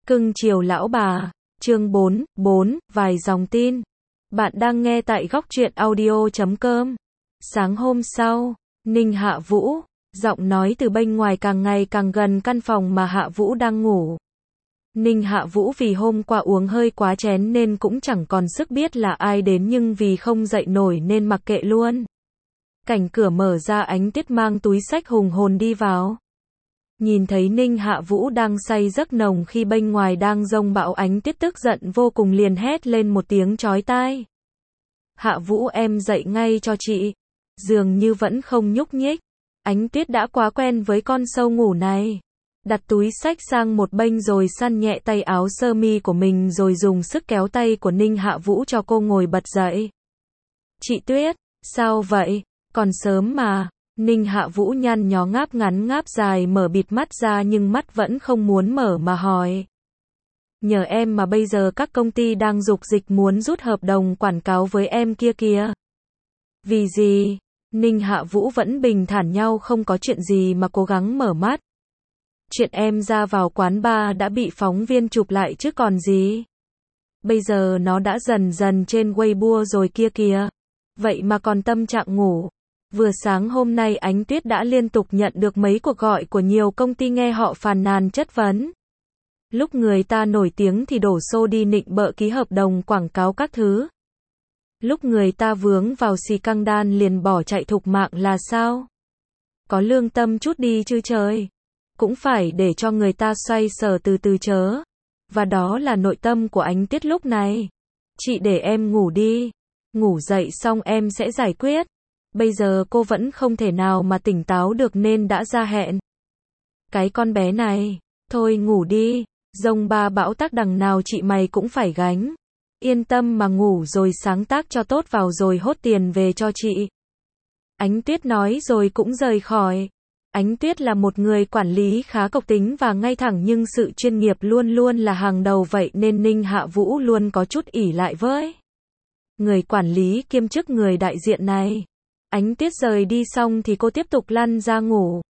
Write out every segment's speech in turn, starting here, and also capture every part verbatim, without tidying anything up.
Cưng chiều lão bà. Chương bốn, bốn, vài dòng tin. Bạn đang nghe tại góc truyện audio chấm com. Sáng hôm sau, Ninh Hạ Vũ, giọng nói từ bên ngoài càng ngày càng gần căn phòng mà Hạ Vũ đang ngủ. Ninh Hạ Vũ vì hôm qua uống hơi quá chén nên cũng chẳng còn sức biết là ai đến, nhưng vì không dậy nổi nên mặc kệ luôn. Cảnh cửa mở ra, Ánh Tuyết mang túi xách hùng hồn đi vào. Nhìn thấy Ninh Hạ Vũ đang say giấc nồng khi bên ngoài đang giông bão, Ánh Tuyết tức giận vô cùng liền hét lên một tiếng chói tai. Hạ Vũ, em dậy ngay cho chị. Dường như vẫn không nhúc nhích. Ánh Tuyết đã quá quen với con sâu ngủ này. Đặt túi xách sang một bên rồi săn nhẹ tay áo sơ mi của mình rồi dùng sức kéo tay của Ninh Hạ Vũ cho cô ngồi bật dậy. Chị Tuyết, sao vậy? Còn sớm mà. Ninh Hạ Vũ nhăn nhó ngáp ngắn ngáp dài, mở bịt mắt ra nhưng mắt vẫn không muốn mở mà hỏi. Nhờ em mà bây giờ các công ty đang dục dịch muốn rút hợp đồng quảng cáo với em kia kìa. Vì gì? Ninh Hạ Vũ vẫn bình thản nhau không có chuyện gì mà cố gắng mở mắt. Chuyện em ra vào quán bar đã bị phóng viên chụp lại chứ còn gì. Bây giờ nó đã dần dần trên Weibo rồi kia kìa. Vậy mà còn tâm trạng ngủ. Vừa sáng hôm nay Ánh Tuyết đã liên tục nhận được mấy cuộc gọi của nhiều công ty nghe họ phàn nàn chất vấn. Lúc người ta nổi tiếng thì đổ xô đi nịnh bợ ký hợp đồng quảng cáo các thứ. Lúc người ta vướng vào xì căng đan liền bỏ chạy thục mạng là sao? Có lương tâm chút đi chứ trời. Cũng phải để cho người ta xoay sở từ từ chớ. Và đó là nội tâm của Ánh Tuyết lúc này. Chị để em ngủ đi. Ngủ dậy xong em sẽ giải quyết. Bây giờ cô vẫn không thể nào mà tỉnh táo được nên đã ra hẹn. Cái con bé này, thôi ngủ đi, dông ba bão táp đằng nào chị mày cũng phải gánh. Yên tâm mà ngủ rồi sáng tác cho tốt vào rồi hốt tiền về cho chị. Ánh Tuyết nói rồi cũng rời khỏi. Ánh Tuyết là một người quản lý khá cộc tính và ngay thẳng, nhưng sự chuyên nghiệp luôn luôn là hàng đầu, vậy nên Ninh Hạ Vũ luôn có chút ỷ lại với người quản lý kiêm chức người đại diện này. Ánh Tuyết rời đi xong thì cô tiếp tục lăn ra ngủ.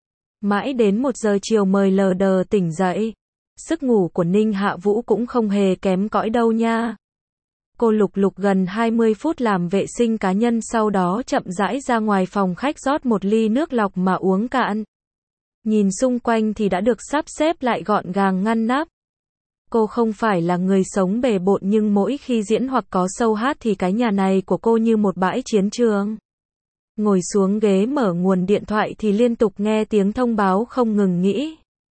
Mãi đến một giờ chiều mới lờ đờ tỉnh dậy. Sức ngủ của Ninh Hạ Vũ cũng không hề kém cỏi đâu nha. Cô lục lục gần hai mươi phút làm vệ sinh cá nhân, sau đó chậm rãi ra ngoài phòng khách rót một ly nước lọc mà uống cạn. Nhìn xung quanh thì đã được sắp xếp lại gọn gàng ngăn nắp. Cô không phải là người sống bề bộn, nhưng mỗi khi diễn hoặc có show hát thì cái nhà này của cô như một bãi chiến trường. Ngồi xuống ghế mở nguồn điện thoại thì liên tục nghe tiếng thông báo không ngừng nghỉ.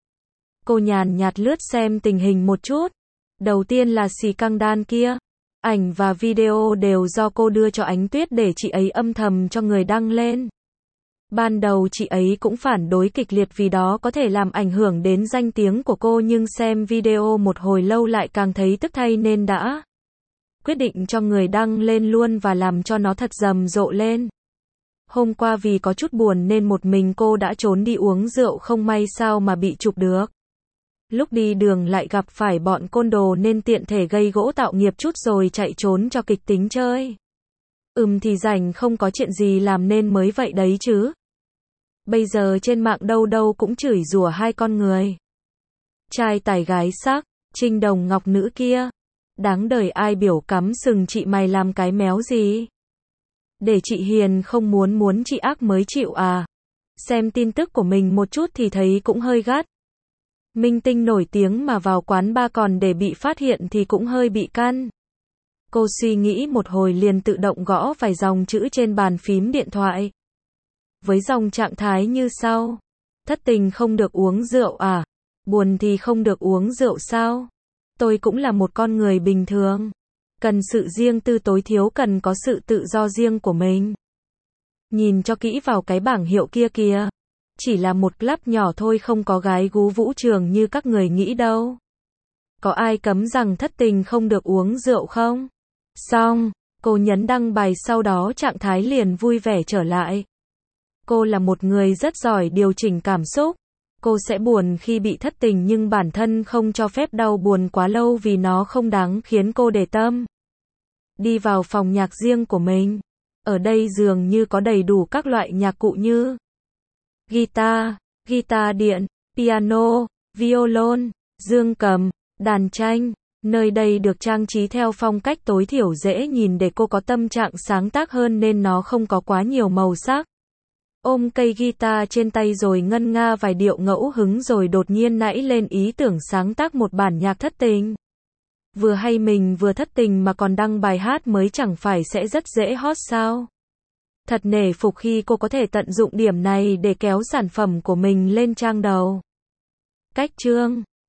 Cô nhàn nhạt lướt xem tình hình một chút. Đầu tiên là xì căng đan kia. Ảnh và video đều do cô đưa cho Ánh Tuyết để chị ấy âm thầm cho người đăng lên. Ban đầu chị ấy cũng phản đối kịch liệt vì đó có thể làm ảnh hưởng đến danh tiếng của cô, nhưng xem video một hồi lâu lại càng thấy tức thay nên đã quyết định cho người đăng lên luôn và làm cho nó thật rầm rộ lên. Hôm qua vì có chút buồn nên một mình cô đã trốn đi uống rượu, không may sao mà bị chụp được. Lúc đi đường lại gặp phải bọn côn đồ nên tiện thể gây gỗ tạo nghiệp chút rồi chạy trốn cho kịch tính chơi. Ừm thì rảnh không có chuyện gì làm nên mới vậy đấy chứ. Bây giờ trên mạng đâu đâu cũng chửi rủa hai con người. Trai tài gái sắc, Trinh Đồng Ngọc nữ kia. Đáng đời ai biểu cắm sừng chị mày làm cái méo gì. Để chị hiền không muốn muốn chị ác mới chịu à. Xem tin tức của mình một chút thì thấy cũng hơi gắt. Minh tinh nổi tiếng mà vào quán bar còn để bị phát hiện thì cũng hơi bị căn. Cô suy nghĩ một hồi liền tự động gõ vài dòng chữ trên bàn phím điện thoại. Với dòng trạng thái như sau. Thất tình không được uống rượu à? Buồn thì không được uống rượu sao? Tôi cũng là một con người bình thường. Cần sự riêng tư, tối thiếu cần có sự tự do riêng của mình. Nhìn cho kỹ vào cái bảng hiệu kia kìa. Chỉ là một club nhỏ thôi, không có gái gú vũ trường như các người nghĩ đâu. Có ai cấm rằng thất tình không được uống rượu không? Xong, cô nhấn đăng bài, sau đó trạng thái liền vui vẻ trở lại. Cô là một người rất giỏi điều chỉnh cảm xúc. Cô sẽ buồn khi bị thất tình nhưng bản thân không cho phép đau buồn quá lâu vì nó không đáng khiến cô để tâm. Đi vào phòng nhạc riêng của mình. Ở đây dường như có đầy đủ các loại nhạc cụ như guitar, guitar điện, piano, violon, dương cầm, Đàn tranh, nơi đây được trang trí theo phong cách tối thiểu dễ nhìn để cô có tâm trạng sáng tác hơn nên nó không có quá nhiều màu sắc. Ôm cây guitar trên tay rồi ngân nga vài điệu ngẫu hứng rồi đột nhiên nảy lên ý tưởng sáng tác một bản nhạc thất tình. Vừa hay mình vừa thất tình mà còn đăng bài hát mới chẳng phải sẽ rất dễ hot sao? Thật nể phục khi cô có thể tận dụng điểm này để kéo sản phẩm của mình lên trang đầu. Cách chương